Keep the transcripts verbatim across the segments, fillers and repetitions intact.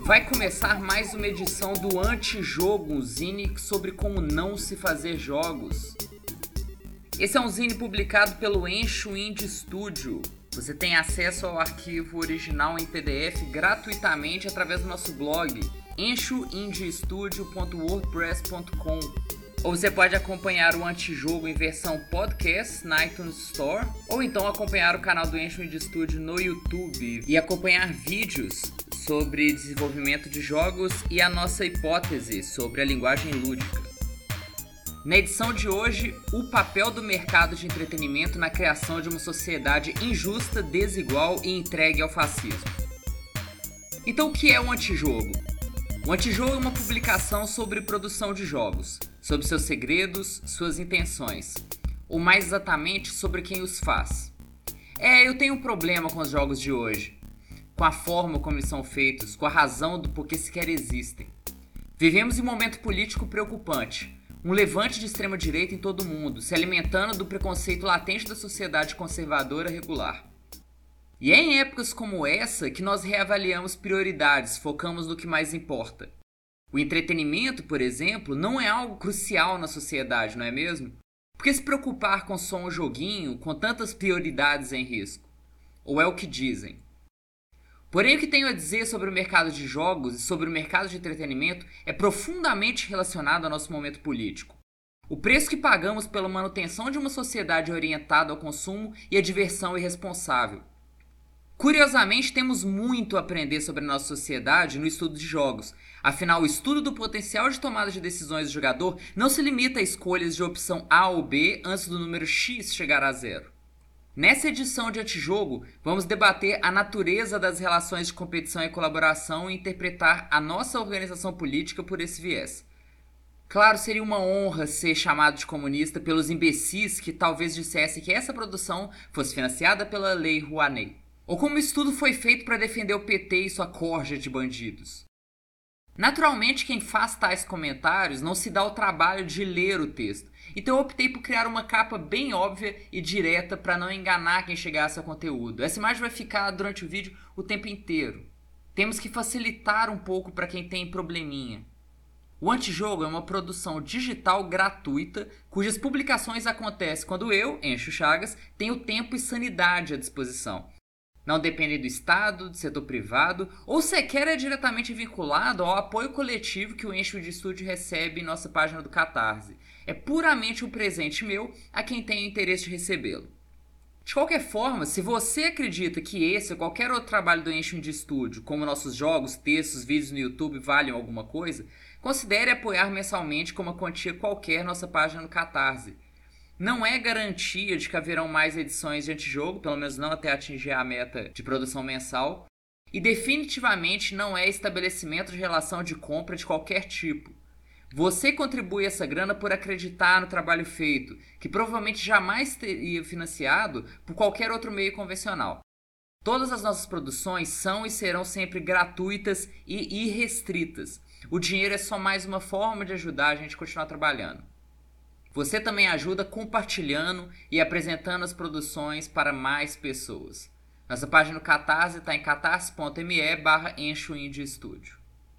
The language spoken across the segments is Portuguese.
Vai começar mais uma edição do Antijogo, um zine sobre como não se fazer jogos. Esse é um zine publicado pelo Ensho Indie Studio. Você tem acesso ao arquivo original em P D F gratuitamente através do nosso blog ensho indie studio ponto wordpress ponto com. Ou você pode acompanhar o Antijogo em versão podcast na iTunes Store, ou então acompanhar o canal do Ensho Indie Studio no YouTube e acompanhar vídeos sobre desenvolvimento de jogos e a nossa hipótese sobre a linguagem lúdica. Na edição de hoje, o papel do mercado de entretenimento na criação de uma sociedade injusta, desigual e entregue ao fascismo. Então, o que é o Antijogo? O Antijogo é uma publicação sobre produção de jogos, sobre seus segredos, suas intenções, ou mais exatamente sobre quem os faz. É, eu tenho um problema com os jogos de hoje, com a forma como eles são feitos, com a razão do porquê sequer existem. Vivemos em um momento político preocupante, um levante de extrema-direita em todo o mundo, se alimentando do preconceito latente da sociedade conservadora regular. E é em épocas como essa que nós reavaliamos prioridades, focamos no que mais importa. O entretenimento, por exemplo, não é algo crucial na sociedade, não é mesmo? Por que se preocupar com só um joguinho, com tantas prioridades em risco? Ou é o que dizem? Porém, o que tenho a dizer sobre o mercado de jogos e sobre o mercado de entretenimento é profundamente relacionado ao nosso momento político. O preço que pagamos pela manutenção de uma sociedade orientada ao consumo e à diversão irresponsável. Curiosamente, temos muito a aprender sobre a nossa sociedade no estudo de jogos. Afinal, o estudo do potencial de tomada de decisões do jogador não se limita a escolhas de opção A ou B antes do número X chegar a zero. Nessa edição de Antijogo, vamos debater a natureza das relações de competição e colaboração e interpretar a nossa organização política por esse viés. Claro, seria uma honra ser chamado de comunista pelos imbecis que talvez dissessem que essa produção fosse financiada pela Lei Rouanet. Ou como o estudo foi feito para defender o P T e sua corja de bandidos. Naturalmente, quem faz tais comentários não se dá o trabalho de ler o texto, então eu optei por criar uma capa bem óbvia e direta para não enganar quem chegasse ao conteúdo. Essa imagem vai ficar durante o vídeo o tempo inteiro. Temos que facilitar um pouco para quem tem probleminha. O Antijogo é uma produção digital gratuita, cujas publicações acontecem quando eu, Encho Chagas, tenho tempo e sanidade à disposição. Não depende do Estado, do setor privado, ou sequer é diretamente vinculado ao apoio coletivo que o Ensho Indie Studio recebe em nossa página do Catarse. É puramente um presente meu a quem tem interesse de recebê-lo. De qualquer forma, se você acredita que esse ou qualquer outro trabalho do Ensho Indie Studio, como nossos jogos, textos, vídeos no YouTube, valem alguma coisa, considere apoiar mensalmente com uma quantia qualquer nossa página no Catarse. Não é garantia de que haverão mais edições de Antijogo, pelo menos não até atingir a meta de produção mensal, e definitivamente não é estabelecimento de relação de compra de qualquer tipo. Você contribui essa grana por acreditar no trabalho feito, que provavelmente jamais teria financiado por qualquer outro meio convencional. Todas as nossas produções são e serão sempre gratuitas e irrestritas. O dinheiro é só mais uma forma de ajudar a gente a continuar trabalhando. Você também ajuda compartilhando e apresentando as produções para mais pessoas. Nossa página no Catarse está em catarse ponto me barra Ensho Indie Studio.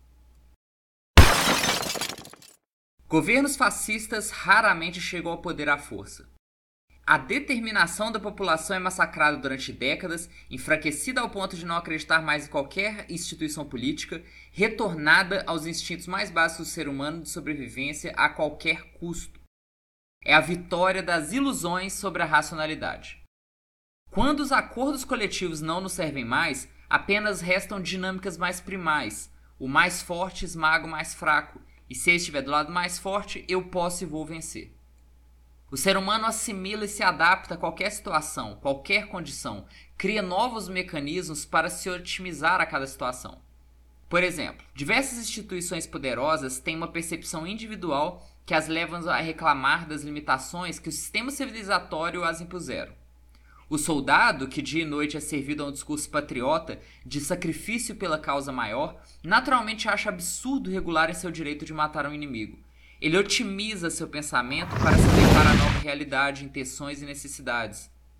Governos fascistas raramente chegam ao poder à força. A determinação da população é massacrada durante décadas, enfraquecida ao ponto de não acreditar mais em qualquer instituição política, retornada aos instintos mais básicos do ser humano de sobrevivência a qualquer custo. É a vitória das ilusões sobre a racionalidade. Quando os acordos coletivos não nos servem mais, apenas restam dinâmicas mais primais. O mais forte esmaga o mais fraco, e se ele estiver do lado mais forte, eu posso e vou vencer. O ser humano assimila e se adapta a qualquer situação, qualquer condição, cria novos mecanismos para se otimizar a cada situação. Por exemplo, diversas instituições poderosas têm uma percepção individual que as levam a reclamar das limitações que o sistema civilizatório as impuseram. O soldado, que dia e noite é servido a um discurso patriota de sacrifício pela causa maior, naturalmente acha absurdo regular em seu direito de matar um inimigo. Ele otimiza seu pensamento para se adequar à nova realidade, intenções e necessidades.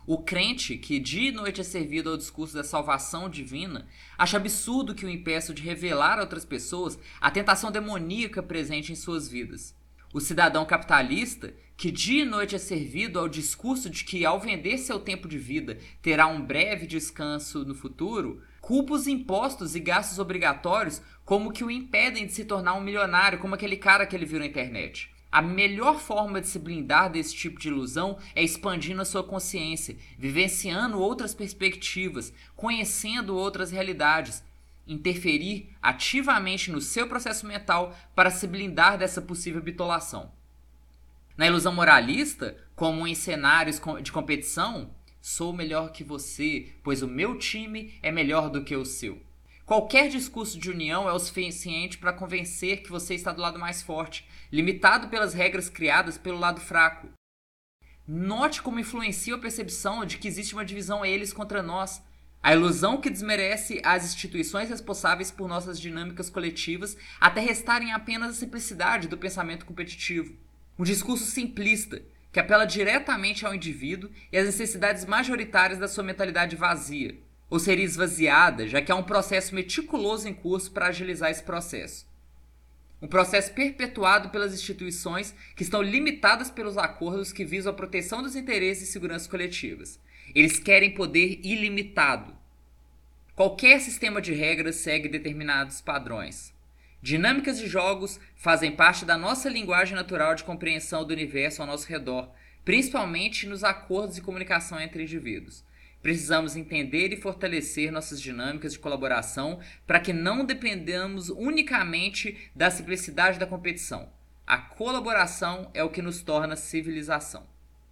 O crente, que dia e noite é servido ao discurso da salvação divina, acha absurdo que o impeça de revelar a outras pessoas a tentação demoníaca presente em suas vidas. O cidadão capitalista, que dia e noite é servido ao discurso de que, ao vender seu tempo de vida, terá um breve descanso no futuro, culpa os impostos e gastos obrigatórios como que o impedem de se tornar um milionário, como aquele cara que ele viu na internet. A melhor forma de se blindar desse tipo de ilusão é expandindo a sua consciência, vivenciando outras perspectivas, conhecendo outras realidades, interferir ativamente no seu processo mental para se blindar dessa possível bitolação. Na ilusão moralista, como em cenários de competição, sou melhor que você, pois o meu time é melhor do que o seu. Qualquer discurso de união é o suficiente para convencer que você está do lado mais forte, limitado pelas regras criadas pelo lado fraco. Note como influencia a percepção de que existe uma divisão eles contra nós. A ilusão que desmerece as instituições responsáveis por nossas dinâmicas coletivas até restarem apenas a simplicidade do pensamento competitivo. Um discurso simplista, que apela diretamente ao indivíduo e às necessidades majoritárias da sua mentalidade vazia, ou seria esvaziada, já que há um processo meticuloso em curso para agilizar esse processo. Um processo perpetuado pelas instituições que estão limitadas pelos acordos que visam a proteção dos interesses e seguranças coletivas. Eles querem poder ilimitado. Qualquer sistema de regras segue determinados padrões. Dinâmicas de jogos fazem parte da nossa linguagem natural de compreensão do universo ao nosso redor, principalmente nos acordos de comunicação entre indivíduos. Precisamos entender e fortalecer nossas dinâmicas de colaboração para que não dependamos unicamente da simplicidade da competição. A colaboração é o que nos torna civilização.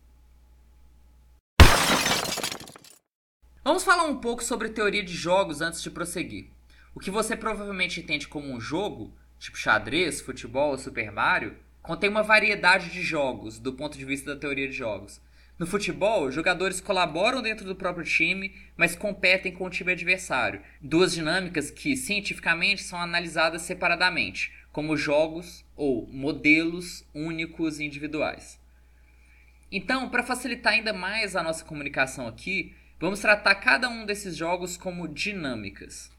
Vamos falar um pouco sobre teoria de jogos antes de prosseguir. O que você provavelmente entende como um jogo, tipo xadrez, futebol ou Super Mario, contém uma variedade de jogos do ponto de vista da teoria de jogos. No futebol, jogadores colaboram dentro do próprio time, mas competem com o time adversário. Duas dinâmicas que, cientificamente, são analisadas separadamente, como jogos ou modelos únicos e individuais. Então, para facilitar ainda mais a nossa comunicação aqui, vamos tratar cada um desses jogos como dinâmicas.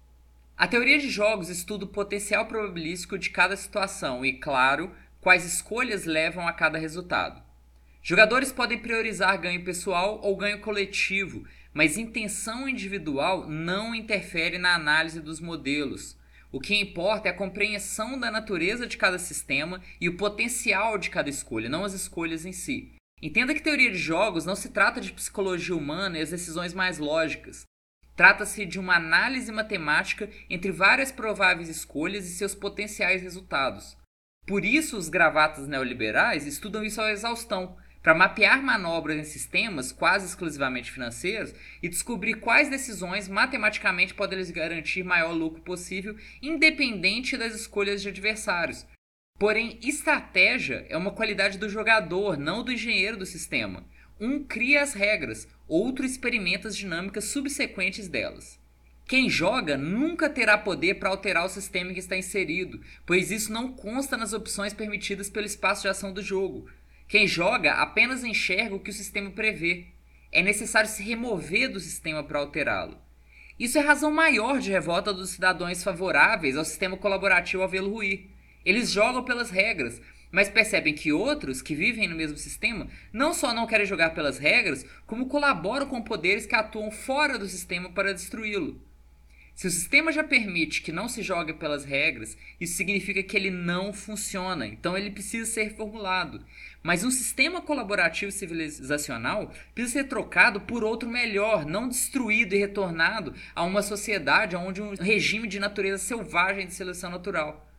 A teoria de jogos estuda o potencial probabilístico de cada situação e, claro, quais escolhas levam a cada resultado. Jogadores podem priorizar ganho pessoal ou ganho coletivo, mas intenção individual não interfere na análise dos modelos. O que importa é a compreensão da natureza de cada sistema e o potencial de cada escolha, não as escolhas em si. Entenda que teoria de jogos não se trata de psicologia humana e as decisões mais lógicas. Trata-se de uma análise matemática entre várias prováveis escolhas e seus potenciais resultados. Por isso, os gravatas neoliberais estudam isso à exaustão, para mapear manobras em sistemas quase exclusivamente financeiros e descobrir quais decisões matematicamente podem lhes garantir maior lucro possível, independente das escolhas de adversários. Porém, estratégia é uma qualidade do jogador, não do engenheiro do sistema. Um cria as regras, outro experimenta as dinâmicas subsequentes delas. Quem joga nunca terá poder para alterar o sistema em que está inserido, pois isso não consta nas opções permitidas pelo espaço de ação do jogo. Quem joga apenas enxerga o que o sistema prevê. É necessário se remover do sistema para alterá-lo. Isso é razão maior de revolta dos cidadãos favoráveis ao sistema colaborativo ao vê-lo ruir. Eles jogam pelas regras, mas percebem que outros, que vivem no mesmo sistema, não só não querem jogar pelas regras, como colaboram com poderes que atuam fora do sistema para destruí-lo. Se o sistema já permite que não se jogue pelas regras, isso significa que ele não funciona, então ele precisa ser reformulado. Mas um sistema colaborativo civilizacional precisa ser trocado por outro melhor, não destruído e retornado a uma sociedade onde um regime de natureza selvagem de seleção natural.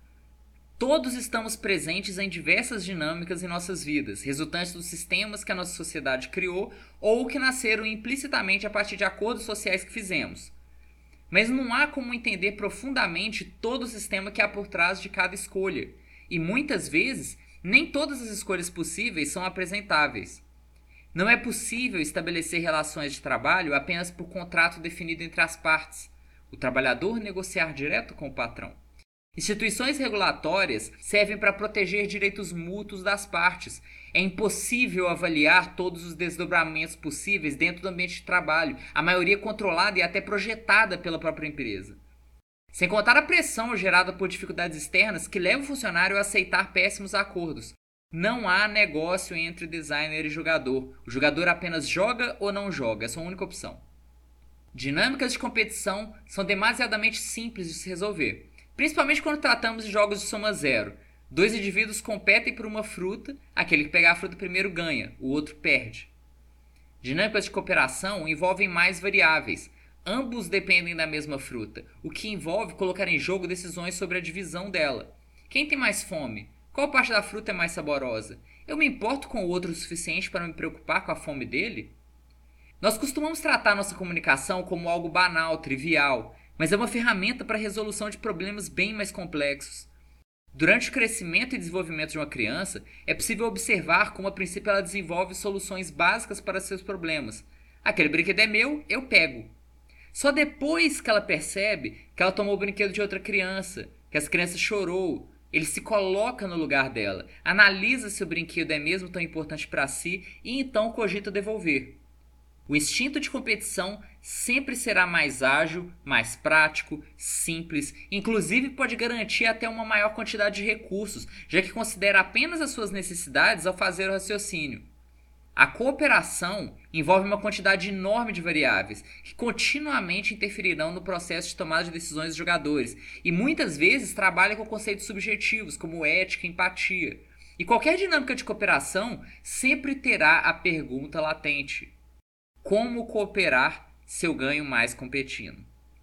Todos estamos presentes em diversas dinâmicas em nossas vidas, resultantes dos sistemas que a nossa sociedade criou ou que nasceram implicitamente a partir de acordos sociais que fizemos. Mas não há como entender profundamente todo o sistema que há por trás de cada escolha, e muitas vezes nem todas as escolhas possíveis são apresentáveis. Não é possível estabelecer relações de trabalho apenas por contrato definido entre as partes, o trabalhador negociar direto com o patrão. Instituições regulatórias servem para proteger direitos mútuos das partes. É impossível avaliar todos os desdobramentos possíveis dentro do ambiente de trabalho, a maioria controlada e até projetada pela própria empresa. Sem contar a pressão gerada por dificuldades externas que leva o funcionário a aceitar péssimos acordos. Não há negócio entre designer e jogador. O jogador apenas joga ou não joga, é sua única opção. Dinâmicas de competição são demasiadamente simples de se resolver, principalmente quando tratamos de jogos de soma zero. Dois indivíduos competem por uma fruta, aquele que pegar a fruta primeiro ganha, o outro perde. Dinâmicas de cooperação envolvem mais variáveis. Ambos dependem da mesma fruta, o que envolve colocar em jogo decisões sobre a divisão dela. Quem tem mais fome? Qual parte da fruta é mais saborosa? Eu me importo com o outro o suficiente para me preocupar com a fome dele? Nós costumamos tratar nossa comunicação como algo banal, trivial, mas é uma ferramenta para a resolução de problemas bem mais complexos. Durante o crescimento e desenvolvimento de uma criança, é possível observar como a princípio ela desenvolve soluções básicas para seus problemas. Aquele brinquedo é meu, eu pego. Só depois que ela percebe que ela tomou o brinquedo de outra criança, que essa criança chorou, ele se coloca no lugar dela, analisa se o brinquedo é mesmo tão importante para si e então cogita devolver. O instinto de competição sempre será mais ágil, mais prático, simples, inclusive pode garantir até uma maior quantidade de recursos, já que considera apenas as suas necessidades ao fazer o raciocínio. A cooperação envolve uma quantidade enorme de variáveis que continuamente interferirão no processo de tomada de decisões dos jogadores e muitas vezes trabalha com conceitos subjetivos como ética e empatia. E qualquer dinâmica de cooperação sempre terá a pergunta latente: como cooperar se eu ganho mais competindo?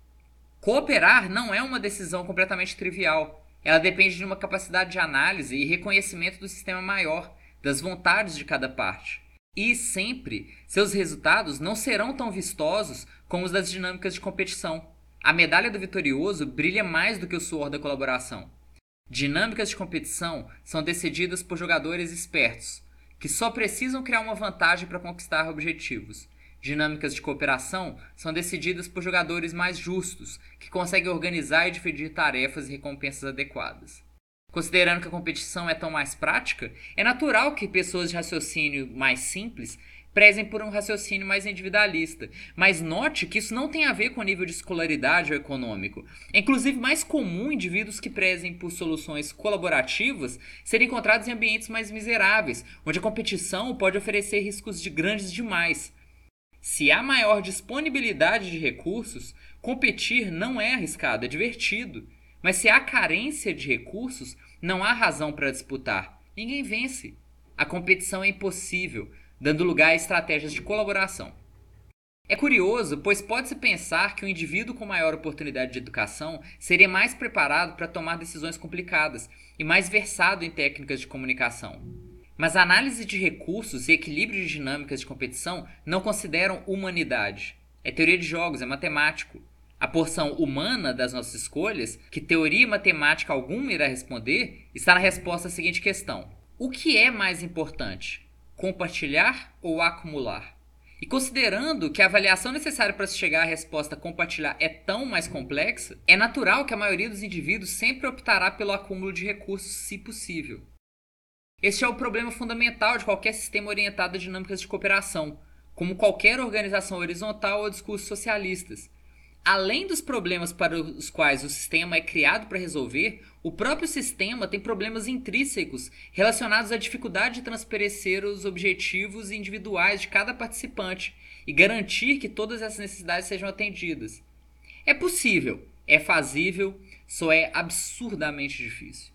Cooperar não é uma decisão completamente trivial. Ela depende de uma capacidade de análise e reconhecimento do sistema maior, das vontades de cada parte. E sempre, seus resultados não serão tão vistosos como os das dinâmicas de competição. A medalha do vitorioso brilha mais do que o suor da colaboração. Dinâmicas de competição são decididas por jogadores espertos, que só precisam criar uma vantagem para conquistar objetivos. Dinâmicas de cooperação são decididas por jogadores mais justos, que conseguem organizar e dividir tarefas e recompensas adequadas. Considerando que a competição é tão mais prática, é natural que pessoas de raciocínio mais simples prezem por um raciocínio mais individualista. Mas note que isso não tem a ver com o nível de escolaridade ou econômico. É inclusive mais comum indivíduos que prezem por soluções colaborativas serem encontrados em ambientes mais miseráveis, onde a competição pode oferecer riscos de grandes demais. Se há maior disponibilidade de recursos, competir não é arriscado, é divertido. Mas se há carência de recursos, não há razão para disputar. Ninguém vence. A competição é impossível, dando lugar a estratégias de colaboração. É curioso, pois pode-se pensar que um indivíduo com maior oportunidade de educação seria mais preparado para tomar decisões complicadas e mais versado em técnicas de comunicação. Mas a análise de recursos e equilíbrio de dinâmicas de competição não consideram humanidade. É teoria de jogos, é matemático. A porção humana das nossas escolhas, que teoria e matemática alguma irá responder, está na resposta à seguinte questão: o que é mais importante? Compartilhar ou acumular? E considerando que a avaliação necessária para se chegar à resposta compartilhar é tão mais complexa, é natural que a maioria dos indivíduos sempre optará pelo acúmulo de recursos, se possível. Este é o problema fundamental de qualquer sistema orientado a dinâmicas de cooperação, como qualquer organização horizontal ou discursos socialistas. Além dos problemas para os quais o sistema é criado para resolver, o próprio sistema tem problemas intrínsecos relacionados à dificuldade de transparecer os objetivos individuais de cada participante e garantir que todas essas necessidades sejam atendidas. É possível, é fazível, só é absurdamente difícil.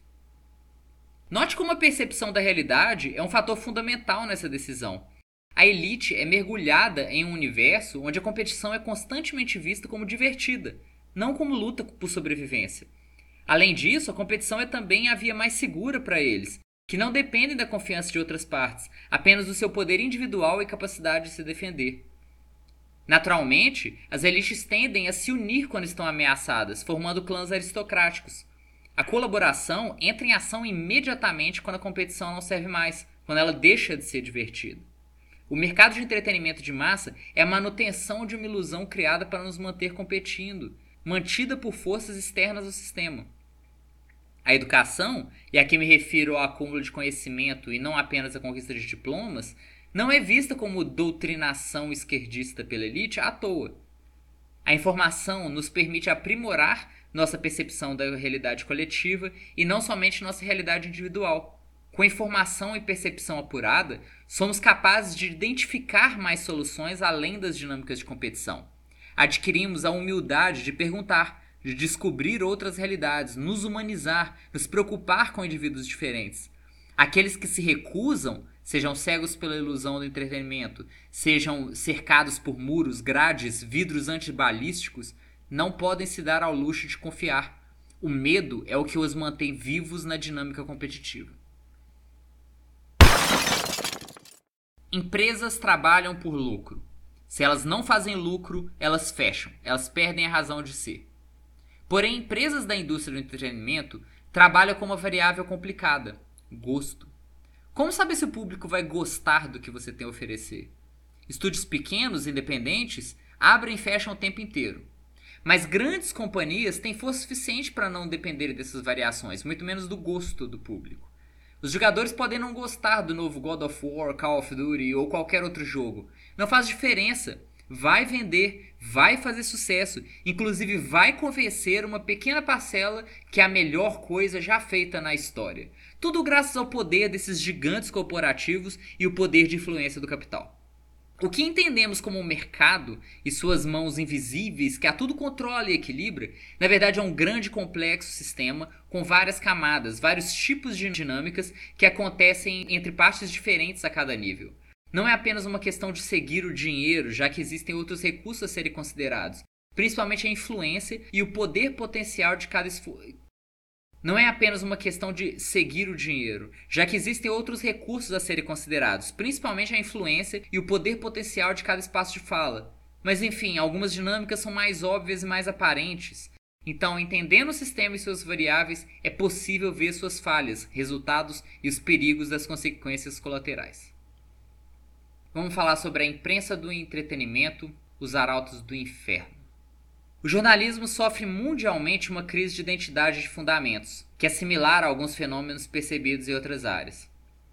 Note como a percepção da realidade é um fator fundamental nessa decisão. A elite é mergulhada em um universo onde a competição é constantemente vista como divertida, não como luta por sobrevivência. Além disso, a competição é também a via mais segura para eles, que não dependem da confiança de outras partes, apenas do seu poder individual e capacidade de se defender. Naturalmente, as elites tendem a se unir quando estão ameaçadas, formando clãs aristocráticos. A colaboração entra em ação imediatamente quando a competição não serve mais, quando ela deixa de ser divertida. O mercado de entretenimento de massa é a manutenção de uma ilusão criada para nos manter competindo, mantida por forças externas ao sistema. A educação, e aqui me refiro ao acúmulo de conhecimento e não apenas a conquista de diplomas, não é vista como doutrinação esquerdista pela elite à toa. A informação nos permite aprimorar nossa percepção da realidade coletiva e não somente nossa realidade individual. Com informação e percepção apurada, somos capazes de identificar mais soluções além das dinâmicas de competição. Adquirimos a humildade de perguntar, de descobrir outras realidades, nos humanizar, nos preocupar com indivíduos diferentes. Aqueles que se recusam, sejam cegos pela ilusão do entretenimento, sejam cercados por muros, grades, vidros antibalísticos, não podem se dar ao luxo de confiar. O medo é o que os mantém vivos na dinâmica competitiva. Empresas trabalham por lucro. Se elas não fazem lucro, elas fecham, elas perdem a razão de ser. Porém, empresas da indústria do entretenimento trabalham com uma variável complicada: gosto. Como saber se o público vai gostar do que você tem a oferecer? Estúdios pequenos, independentes, abrem e fecham o tempo inteiro. Mas grandes companhias têm força suficiente para não depender dessas variações, muito menos do gosto do público. Os jogadores podem não gostar do novo God of War, Call of Duty ou qualquer outro jogo. Não faz diferença. Vai vender, vai fazer sucesso, inclusive vai convencer uma pequena parcela que é a melhor coisa já feita na história. Tudo graças ao poder desses gigantes corporativos e o poder de influência do capital. O que entendemos como um mercado e suas mãos invisíveis que a tudo controla e equilibra, na verdade é um grande e complexo sistema com várias camadas, vários tipos de dinâmicas que acontecem entre partes diferentes a cada nível. Não é apenas uma questão de seguir o dinheiro, já que existem outros recursos a serem considerados, principalmente a influência e o poder potencial de cada esforço. Não é apenas uma questão de seguir o dinheiro, já que existem outros recursos a serem considerados, principalmente a influência e o poder potencial de cada espaço de fala. Mas enfim, algumas dinâmicas são mais óbvias e mais aparentes. Então, entendendo o sistema e suas variáveis, é possível ver suas falhas, resultados e os perigos das consequências colaterais. Vamos falar sobre a imprensa do entretenimento, os arautos do inferno. O jornalismo sofre mundialmente uma crise de identidade de fundamentos, que é similar a alguns fenômenos percebidos em outras áreas.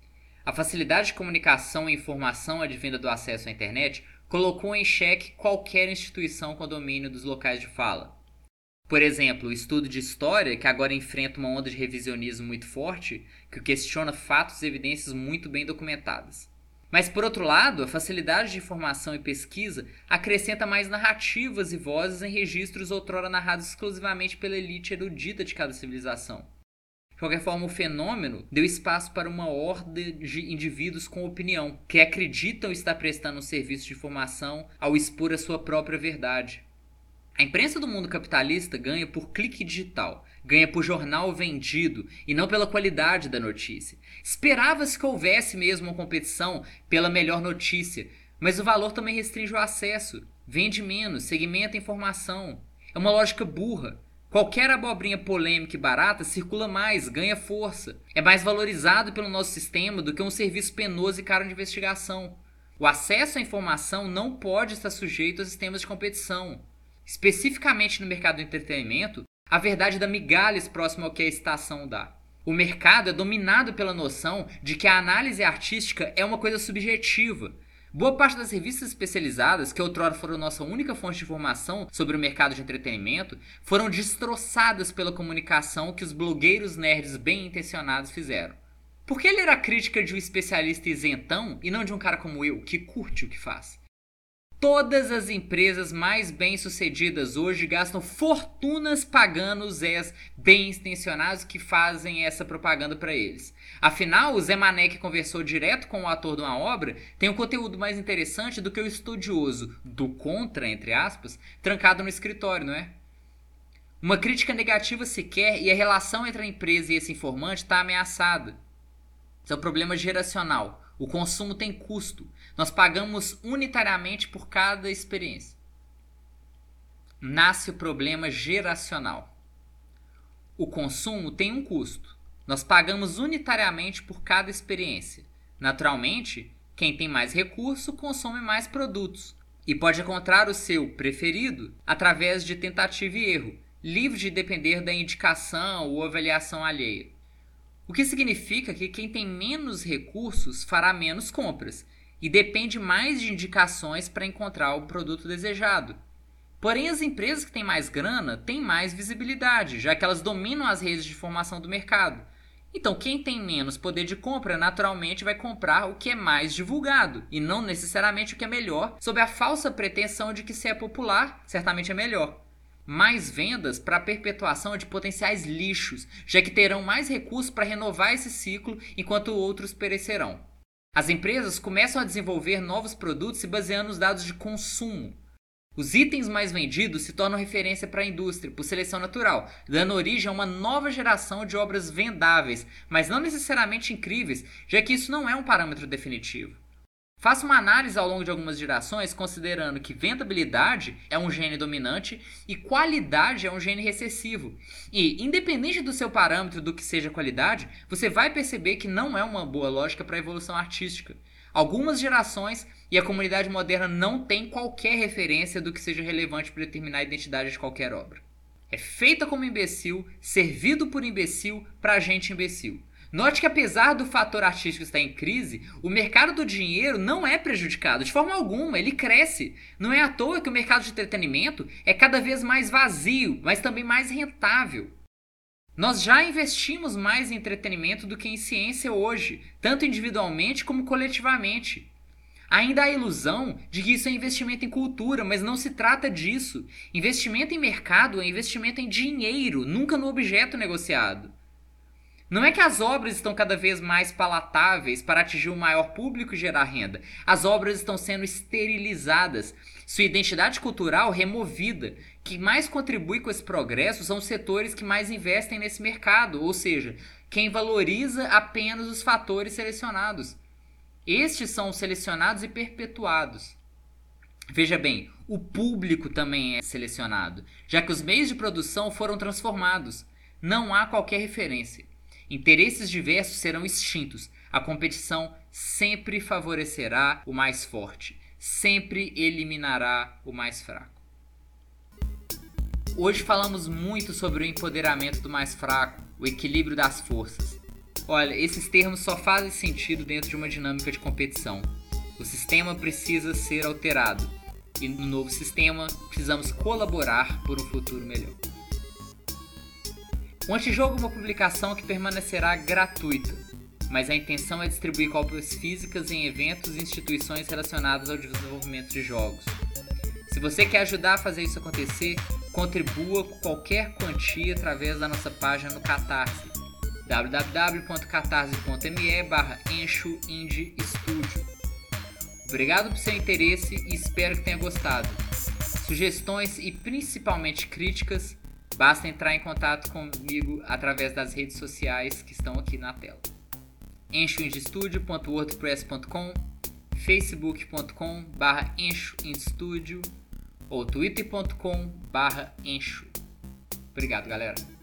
A facilidade de comunicação e informação advinda do acesso à internet colocou em xeque qualquer instituição com domínio dos locais de fala. Por exemplo, o estudo de história, que agora enfrenta uma onda de revisionismo muito forte, que questiona fatos e evidências muito bem documentadas. Mas, por outro lado, a facilidade de informação e pesquisa acrescenta mais narrativas e vozes em registros outrora narrados exclusivamente pela elite erudita de cada civilização. De qualquer forma, o fenômeno deu espaço para uma horda de indivíduos com opinião, que acreditam estar prestando um serviço de informação ao expor a sua própria verdade. A imprensa do mundo capitalista ganha por clique digital, ganha por jornal vendido e não pela qualidade da notícia. Esperava-se que houvesse mesmo uma competição pela melhor notícia, mas o valor também restringe o acesso, vende menos, segmenta a informação. É uma lógica burra. Qualquer abobrinha polêmica e barata circula mais, ganha força. É mais valorizado pelo nosso sistema do que um serviço penoso e caro de investigação. O acesso à informação não pode estar sujeito aos sistemas de competição. Especificamente no mercado do entretenimento, a verdade dá migalhas próximo ao que a estação dá. O mercado é dominado pela noção de que a análise artística é uma coisa subjetiva. Boa parte das revistas especializadas, que outrora foram nossa única fonte de informação sobre o mercado de entretenimento, foram destroçadas pela comunicação que os blogueiros nerds bem intencionados fizeram. Por que ler a crítica de um especialista isentão e não de um cara como eu, que curte o que faz? Todas as empresas mais bem-sucedidas hoje gastam fortunas pagando os Zés bem-intencionados que fazem essa propaganda para eles. Afinal, o Zé Mané que conversou direto com o ator de uma obra tem um conteúdo mais interessante do que o estudioso do contra, entre aspas, trancado no escritório, não é? Uma crítica negativa sequer e a relação entre a empresa e esse informante está ameaçada. Isso é um problema geracional. O consumo tem custo. Nós pagamos unitariamente por cada experiência. Nasce o problema geracional. O consumo tem um custo. Nós pagamos unitariamente por cada experiência. Naturalmente, quem tem mais recurso consome mais produtos e pode encontrar o seu preferido através de tentativa e erro, livre de depender da indicação ou avaliação alheia. O que significa que quem tem menos recursos fará menos compras e depende mais de indicações para encontrar o produto desejado. Porém, as empresas que têm mais grana têm mais visibilidade, já que elas dominam as redes de informação do mercado. Então, quem tem menos poder de compra naturalmente vai comprar o que é mais divulgado e não necessariamente o que é melhor, sob a falsa pretensão de que se é popular, certamente é melhor. Mais vendas para a perpetuação de potenciais lixos, já que terão mais recursos para renovar esse ciclo enquanto outros perecerão. As empresas começam a desenvolver novos produtos se baseando nos dados de consumo. Os itens mais vendidos se tornam referência para a indústria por seleção natural, dando origem a uma nova geração de obras vendáveis, mas não necessariamente incríveis, já que isso não é um parâmetro definitivo. Faça uma análise ao longo de algumas gerações, considerando que vendabilidade é um gene dominante e qualidade é um gene recessivo. E, independente do seu parâmetro do que seja qualidade, você vai perceber que não é uma boa lógica para a evolução artística. Algumas gerações e a comunidade moderna não tem qualquer referência do que seja relevante para determinar a identidade de qualquer obra. É feita como imbecil, servido por imbecil para gente imbecil. Note que apesar do fator artístico estar em crise, o mercado do dinheiro não é prejudicado de forma alguma, ele cresce. Não é à toa que o mercado de entretenimento é cada vez mais vazio, mas também mais rentável. Nós já investimos mais em entretenimento do que em ciência hoje, tanto individualmente como coletivamente. Ainda há a ilusão de que isso é investimento em cultura, mas não se trata disso. Investimento em mercado é investimento em dinheiro, nunca no objeto negociado. Não é que as obras estão cada vez mais palatáveis para atingir o maior público e gerar renda. As obras estão sendo esterilizadas, sua identidade cultural removida. Quem mais contribui com esse progresso são os setores que mais investem nesse mercado, ou seja, quem valoriza apenas os fatores selecionados. Estes são os selecionados e perpetuados. Veja bem, o público também é selecionado, já que os meios de produção foram transformados. Não há qualquer referência. Interesses diversos serão extintos. A competição sempre favorecerá o mais forte, sempre eliminará o mais fraco. Hoje falamos muito sobre o empoderamento do mais fraco, o equilíbrio das forças. Olha, esses termos só fazem sentido dentro de uma dinâmica de competição. O sistema precisa ser alterado e no novo sistema precisamos colaborar por um futuro melhor. O Antijogo é uma publicação que permanecerá gratuita, mas a intenção é distribuir cópias físicas em eventos e instituições relacionadas ao desenvolvimento de jogos. Se você quer ajudar a fazer isso acontecer, contribua com qualquer quantia através da nossa página no Catarse, w w w ponto catarse ponto m e barra enxo indie studio. Obrigado por seu interesse e espero que tenha gostado. Sugestões e principalmente críticas, basta entrar em contato comigo através das redes sociais que estão aqui na tela. enxo indie studio ponto wordpress ponto com, facebook ponto com barra enxo indie studio ou twitter ponto com barra enxo. Obrigado, galera.